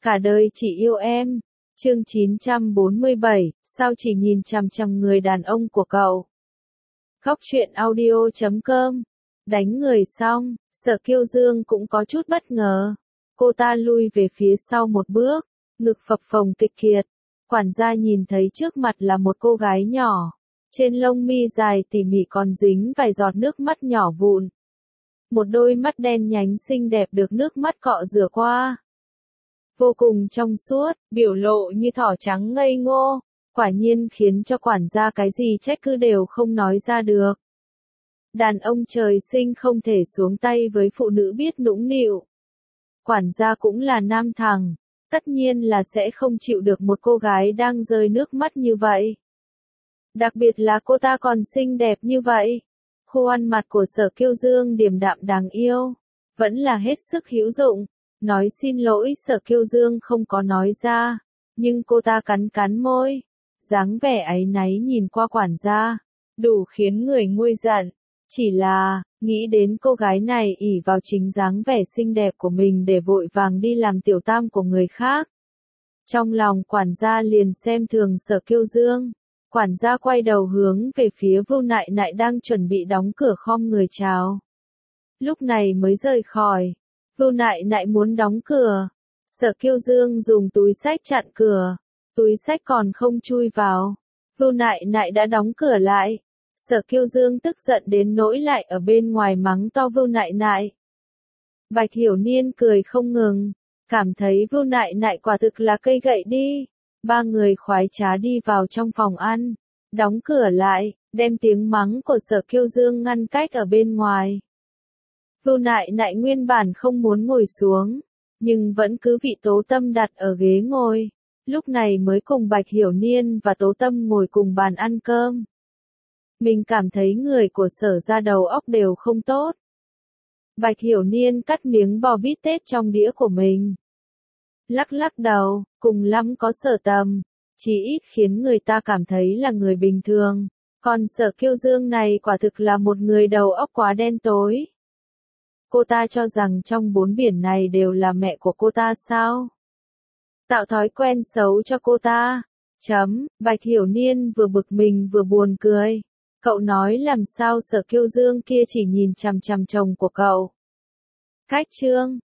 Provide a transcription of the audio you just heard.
Cả đời chỉ yêu em. Chương 947, sao chỉ nhìn chằm chằm người đàn ông của cậu. Góc truyện audio.com. Đánh người xong, Sở Kiêu Dương cũng có chút bất ngờ. Cô ta lui về phía sau một bước, ngực phập phồng kịch kiệt. Quản gia nhìn thấy trước mặt là một cô gái nhỏ. Trên lông mi dài tỉ mỉ còn dính vài giọt nước mắt nhỏ vụn. Một đôi mắt đen nhánh xinh đẹp được nước mắt cọ rửa qua. Vô cùng trong suốt, biểu lộ như thỏ trắng ngây ngô, quả nhiên khiến cho quản gia cái gì trách cứ đều không nói ra được. Đàn ông trời sinh không thể xuống tay với phụ nữ biết nũng nịu. Quản gia cũng là nam thằng, tất nhiên là sẽ không chịu được một cô gái đang rơi nước mắt như vậy. Đặc biệt là cô ta còn xinh đẹp như vậy. Khuôn mặt của Sở Kiêu Dương điềm đạm đáng yêu, vẫn là hết sức hữu dụng. Nói xin lỗi Sở Kiêu Dương không có nói ra, nhưng cô ta cắn cắn môi, dáng vẻ áy náy nhìn qua quản gia, đủ khiến người nguôi giận. Chỉ là, nghĩ đến cô gái này ỷ vào chính dáng vẻ xinh đẹp của mình để vội vàng đi làm tiểu tam của người khác. Trong lòng quản gia liền xem thường Sở Kiêu Dương. Quản gia quay đầu hướng về phía Vưu Nại Nại đang chuẩn bị đóng cửa khom người chào. Lúc này mới rời khỏi. Vưu Nại Nại muốn đóng cửa. Sở Kiêu Dương dùng túi xách chặn cửa. Túi xách còn không chui vào. Vưu Nại Nại đã đóng cửa lại. Sở Kiêu Dương tức giận đến nỗi lại ở bên ngoài mắng to Vưu Nại Nại. Bạch Hiểu Niên cười không ngừng. Cảm thấy Vưu Nại Nại quả thực là cây gậy đi. Ba người khoái trá đi vào trong phòng ăn. Đóng cửa lại, đem tiếng mắng của Sở Kiêu Dương ngăn cách ở bên ngoài. Vưu Nại Nại nguyên bản không muốn ngồi xuống, nhưng vẫn cứ bị Tố Tâm đặt ở ghế ngồi. Lúc này mới cùng Bạch Hiểu Niên và Tố Tâm ngồi cùng bàn ăn cơm. Mình cảm thấy người của Sở ra đầu óc đều không tốt. Bạch Hiểu Niên cắt miếng bò bít tết trong đĩa của mình. Lắc lắc đầu, cùng lắm có Sở Tầm, chỉ ít khiến người ta cảm thấy là người bình thường. Còn Sở Kiêu Dương này quả thực là một người đầu óc quá đen tối. Cô ta cho rằng trong bốn biển này đều là mẹ của cô ta sao? Tạo thói quen xấu cho cô ta. Bạch Hiểu Niên vừa bực mình vừa buồn cười. Cậu nói làm sao Sở Kiêu Dương kia chỉ nhìn chằm chằm chồng của cậu. Cách chương